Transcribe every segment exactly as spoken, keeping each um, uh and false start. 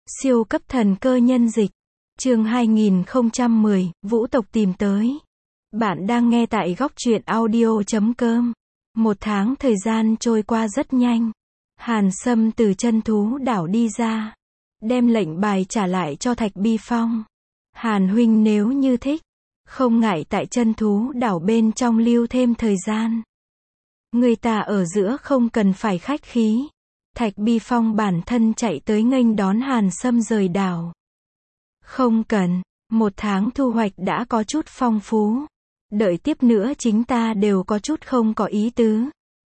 Siêu cấp thần cơ nhân dịch. Chương hai nghìn không trăm mười, Vũ tộc tìm tới. Bạn đang nghe tại góc truyện audio chấm com. Một tháng thời gian trôi qua rất nhanh. Hàn Sâm từ chân thú đảo đi ra. Đem lệnh bài trả lại cho Thạch Bi Phong. Hàn huynh nếu như thích, không ngại tại chân thú đảo bên trong lưu thêm thời gian. Người ta ở giữa không cần phải khách khí. Thạch Bi Phong bản thân chạy tới nghênh đón Hàn Sâm rời đảo. Không cần, một tháng thu hoạch đã có chút phong phú. Đợi tiếp nữa chính ta đều có chút không có ý tứ.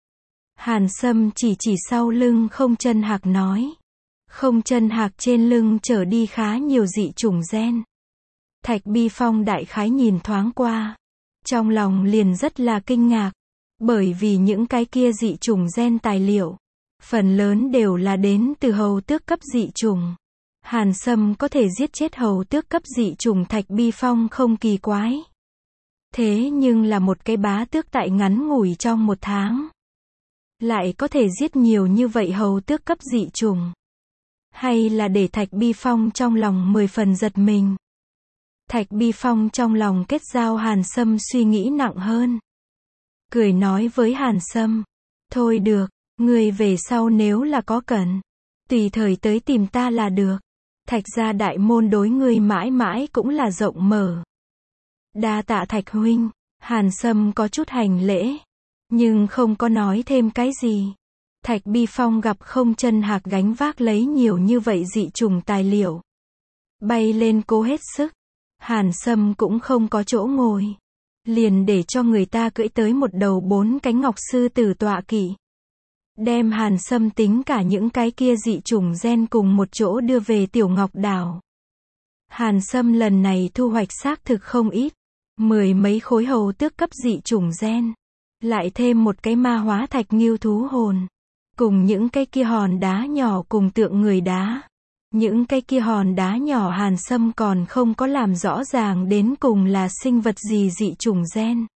Hàn Sâm chỉ chỉ sau lưng Không Chân Hạc nói. Không Chân Hạc trên lưng chở đi khá nhiều dị chủng gen. Thạch Bi Phong đại khái nhìn thoáng qua. Trong lòng liền rất là kinh ngạc. Bởi vì những cái kia dị chủng gen tài liệu, phần lớn đều là đến từ hầu tước cấp dị chủng. Hàn Sâm có thể giết chết hầu tước cấp dị chủng Thạch Bi Phong không kỳ quái. Thế nhưng là một cái bá tước tại ngắn ngủi trong một tháng, lại có thể giết nhiều như vậy hầu tước cấp dị chủng. Hay là để Thạch Bi Phong trong lòng mười phần giật mình. Thạch Bi Phong trong lòng kết giao Hàn Sâm suy nghĩ nặng hơn. Cười nói với Hàn Sâm. Thôi được, người về sau nếu là có cần, tùy thời tới tìm ta là được. Thạch gia đại môn đối người mãi mãi cũng là rộng mở. Đa tạ Thạch huynh. Hàn Sâm có chút hành lễ, nhưng không có nói thêm cái gì. Thạch Bi Phong gặp Không Chân Hạc gánh vác lấy nhiều như vậy dị chủng tài liệu, bay lên cố hết sức. Hàn Sâm cũng không có chỗ ngồi, liền để cho người ta cưỡi tới một đầu bốn cánh ngọc sư tử tọa kỵ, đem Hàn Sâm tính cả những cái kia dị chủng gen cùng một chỗ đưa về Tiểu Ngọc Đảo. Hàn Sâm lần này thu hoạch xác thực không ít, mười mấy khối hầu tước cấp dị chủng gen, lại thêm một cái ma hóa thạch ngưu thú hồn, cùng những cái kia hòn đá nhỏ cùng tượng người đá. Những cái kia hòn đá nhỏ Hàn Sâm còn không có làm rõ ràng đến cùng là sinh vật gì dị chủng gen.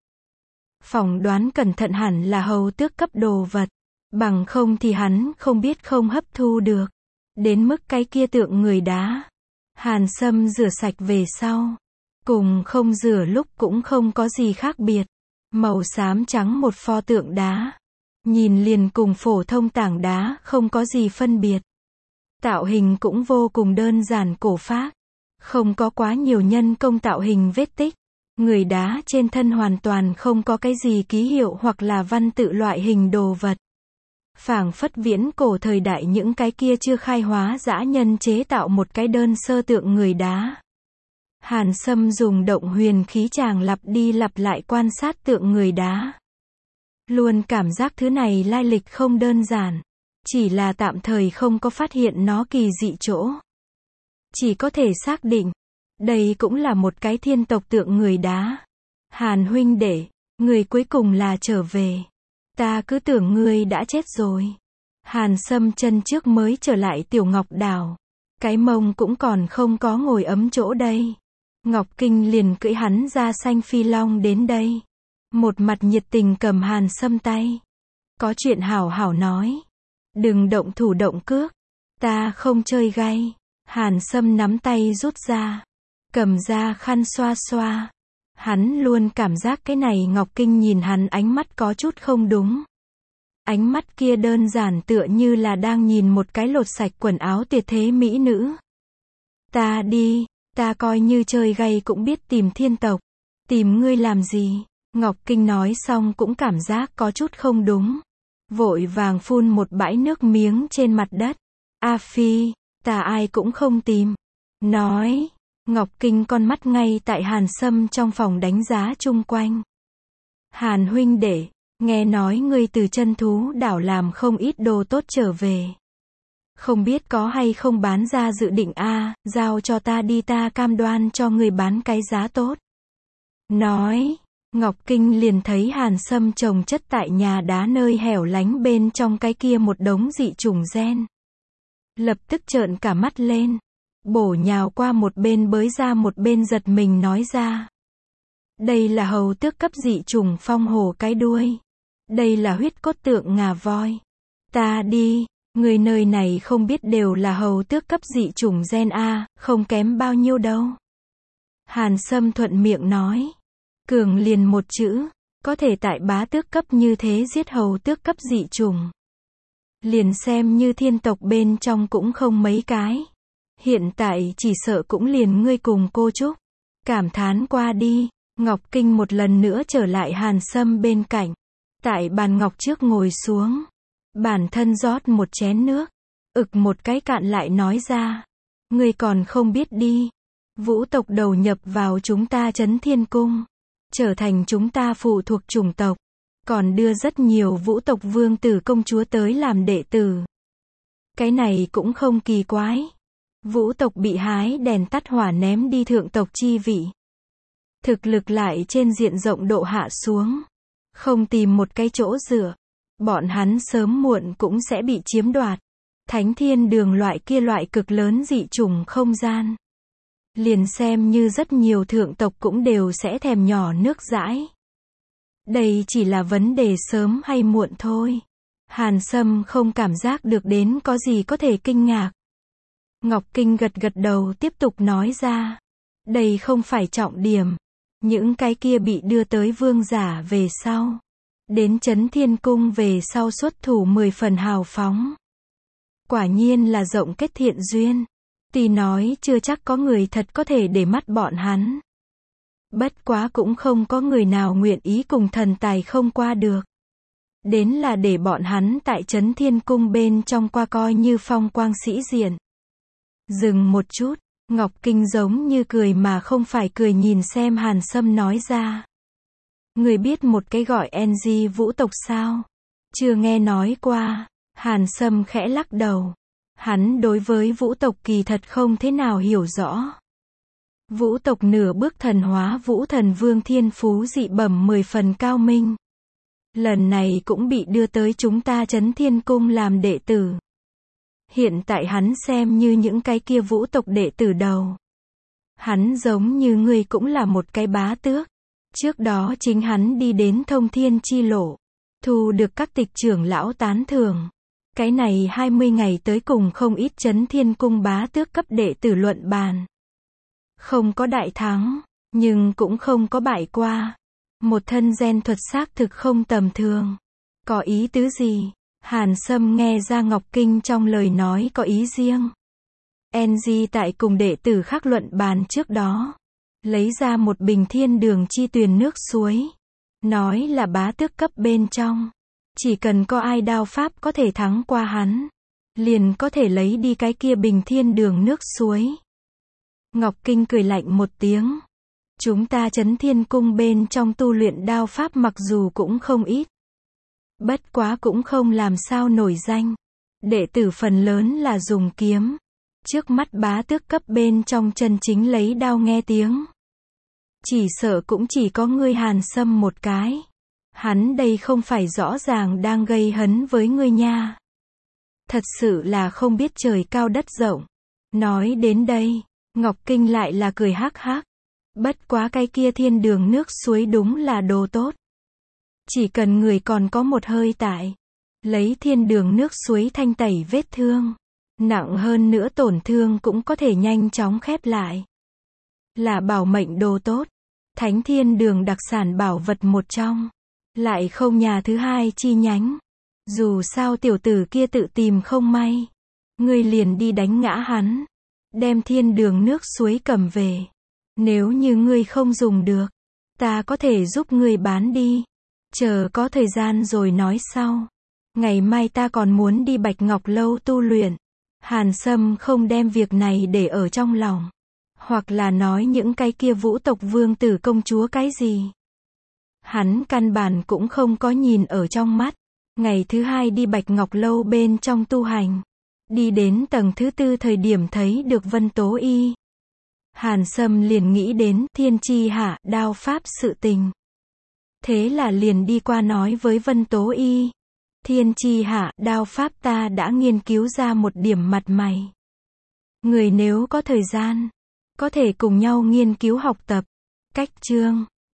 Phỏng đoán cẩn thận hẳn là hầu tước cấp đồ vật, bằng không thì hắn không biết không hấp thu được. Đến mức cái kia tượng người đá, Hàn Sâm rửa sạch về sau, cùng không rửa lúc cũng không có gì khác biệt. Màu xám trắng một pho tượng đá, nhìn liền cùng phổ thông tảng đá không có gì phân biệt. Tạo hình cũng vô cùng đơn giản cổ phác, không có quá nhiều nhân công tạo hình vết tích. Người đá trên thân hoàn toàn không có cái gì ký hiệu hoặc là văn tự loại hình đồ vật. Phảng phất viễn cổ thời đại những cái kia chưa khai hóa dã nhân chế tạo một cái đơn sơ tượng người đá. Hàn Sâm dùng động huyền khí tràng lặp đi lặp lại quan sát tượng người đá. Luôn cảm giác thứ này lai lịch không đơn giản. Chỉ là tạm thời không có phát hiện nó kỳ dị chỗ. Chỉ có thể xác định, đây cũng là một cái thiên tộc tượng người đá. Hàn huynh đệ, người cuối cùng là trở về. Ta cứ tưởng ngươi đã chết rồi. Hàn Sâm chân trước mới trở lại Tiểu Ngọc Đảo. Cái mông cũng còn không có ngồi ấm chỗ đây. Ngọc Kinh liền cưỡi hắn ra xanh phi long đến đây. Một mặt nhiệt tình cầm Hàn Sâm tay. Có chuyện hảo hảo nói. Đừng động thủ động cước. Ta không chơi gay. Hàn Sâm nắm tay rút ra, cầm ra khăn xoa xoa. Hắn luôn cảm giác cái này Ngọc Kinh nhìn hắn ánh mắt có chút không đúng. Ánh mắt kia đơn giản tựa như là đang nhìn một cái lột sạch quần áo tuyệt thế mỹ nữ. Ta đi, ta coi như chơi gay cũng biết tìm thiên tộc. Tìm ngươi làm gì? Ngọc Kinh nói xong cũng cảm giác có chút không đúng. Vội vàng phun một bãi nước miếng trên mặt đất. A Phi, ta ai cũng không tìm. Nói, Ngọc Kinh con mắt ngay tại Hàn Sâm trong phòng đánh giá chung quanh. Hàn huynh đệ, nghe nói ngươi từ chân thú đảo làm không ít đồ tốt trở về. Không biết có hay không bán ra dự định a, giao cho ta đi ta cam đoan cho ngươi bán cái giá tốt. Nói, Ngọc Kinh liền thấy Hàn Sâm trồng chất tại nhà đá nơi hẻo lánh bên trong cái kia một đống dị chủng gen. Lập tức trợn cả mắt lên, bổ nhào qua một bên bới ra một bên giật mình nói ra. Đây là hầu tước cấp dị chủng phong hổ cái đuôi. Đây là huyết cốt tượng ngà voi. Ta đi, Người nơi này không biết đều là hầu tước cấp dị chủng gen A, không kém bao nhiêu đâu. Hàn Sâm thuận miệng nói. Cường liền một chữ, có thể tại bá tước cấp như thế giết hầu tước cấp dị chủng. Liền xem như thiên tộc bên trong cũng không mấy cái. Hiện tại chỉ sợ cũng liền ngươi cùng cô Trúc. Cảm thán qua đi, Ngọc Kinh một lần nữa trở lại Hàn Sâm bên cạnh. Tại bàn ngọc trước ngồi xuống. Bản thân rót một chén nước. Ực một cái cạn lại nói ra. Ngươi còn không biết đi. Vũ tộc đầu nhập vào chúng ta Chấn Thiên Cung. Trở thành chúng ta phụ thuộc chủng tộc. Còn đưa rất nhiều vũ tộc vương tử công chúa tới làm đệ tử. Cái này cũng không kỳ quái. Vũ tộc bị hái đèn tắt hỏa ném đi thượng tộc chi vị. Thực lực lại trên diện rộng độ hạ xuống. Không tìm một cái chỗ dựa. Bọn hắn sớm muộn cũng sẽ bị chiếm đoạt. Thánh thiên đường loại kia loại cực lớn dị chủng không gian. Liền xem như rất nhiều thượng tộc cũng đều sẽ thèm nhỏ nước dãi. Đây chỉ là vấn đề sớm hay muộn thôi. Hàn Sâm không cảm giác được đến có gì có thể kinh ngạc. Ngọc Kinh gật gật đầu tiếp tục nói ra. Đây không phải trọng điểm. Những cái kia bị đưa tới vương giả về sau. Đến Chấn Thiên Cung về sau xuất thủ mười phần hào phóng. Quả nhiên là rộng kết thiện duyên. Tuy nói chưa chắc có người thật có thể để mắt bọn hắn. Bất quá cũng không có người nào nguyện ý cùng thần tài không qua được. Đến là để bọn hắn tại Chấn Thiên Cung bên trong qua coi như phong quang sĩ diện. Dừng một chút, Ngọc Kinh giống như cười mà không phải cười nhìn xem Hàn Sâm nói ra. Người biết một cái gọi en giê vũ tộc sao? Chưa nghe nói qua. Hàn Sâm khẽ lắc đầu. Hắn đối với vũ tộc kỳ thật không thế nào hiểu rõ. Vũ tộc nửa bước thần hóa vũ thần vương thiên phú dị bẩm mười phần cao minh. Lần này cũng bị đưa tới chúng ta Chấn Thiên Cung làm đệ tử. Hiện tại hắn xem như những cái kia vũ tộc đệ tử đầu. Hắn giống như ngươi cũng là một cái bá tước. Trước đó chính hắn đi đến thông thiên chi lộ. Thu được các tịch trưởng lão tán thưởng. Cái này hai mươi ngày tới cùng không ít Chấn Thiên Cung bá tước cấp đệ tử luận bàn. Không có đại thắng, nhưng cũng không có bại qua. Một thân gen thuật xác thực không tầm thường. Có ý tứ gì? Hàn Sâm nghe ra Ngọc Kinh trong lời nói có ý riêng. en giê tại cùng đệ tử khác luận bàn trước đó. Lấy ra một bình thiên đường chi tuyền nước suối. Nói là bá tước cấp bên trong. Chỉ cần có ai đao pháp có thể thắng qua hắn. Liền có thể lấy đi cái kia bình thiên đường nước suối. Ngọc Kinh cười lạnh một tiếng. Chúng ta Chấn Thiên Cung bên trong tu luyện đao pháp mặc dù cũng không ít. Bất quá cũng không làm sao nổi danh. Đệ tử phần lớn là dùng kiếm. Trước mắt bá tước cấp bên trong chân chính lấy đao nghe tiếng. Chỉ sợ cũng chỉ có ngươi Hàn Sâm một cái. Hắn đây không phải rõ ràng đang gây hấn với ngươi nha. Thật sự là không biết trời cao đất rộng. Nói đến đây, Ngọc Kinh lại là cười hắc hắc. Bất quá cái kia thiên đường nước suối đúng là đồ tốt. Chỉ cần người còn có một hơi tại. Lấy thiên đường nước suối thanh tẩy vết thương. Nặng hơn nữa tổn thương cũng có thể nhanh chóng khép lại. Là bảo mệnh đồ tốt. Thánh thiên đường đặc sản bảo vật một trong. Lại không nhà thứ hai chi nhánh. Dù sao tiểu tử kia tự tìm không may. Ngươi liền đi đánh ngã hắn. Đem thiên đường nước suối cầm về. Nếu như ngươi không dùng được. Ta có thể giúp ngươi bán đi. Chờ có thời gian rồi nói sau. Ngày mai ta còn muốn đi Bạch Ngọc Lâu tu luyện. Hàn Sâm không đem việc này để ở trong lòng. Hoặc là nói những cái kia vũ tộc vương tử công chúa cái gì. Hắn căn bản cũng không có nhìn ở trong mắt. Ngày thứ hai đi Bạch Ngọc Lâu bên trong tu hành. Đi đến tầng thứ tư thời điểm thấy được Vân Tố Y. Hàn Sâm liền nghĩ đến thiên chi hạ đao pháp sự tình. Thế là liền đi qua nói với Vân Tố Y. Thiên chi hạ đao pháp ta đã nghiên cứu ra một điểm mặt mày. Người nếu có thời gian, có thể cùng nhau nghiên cứu học tập. Cách chương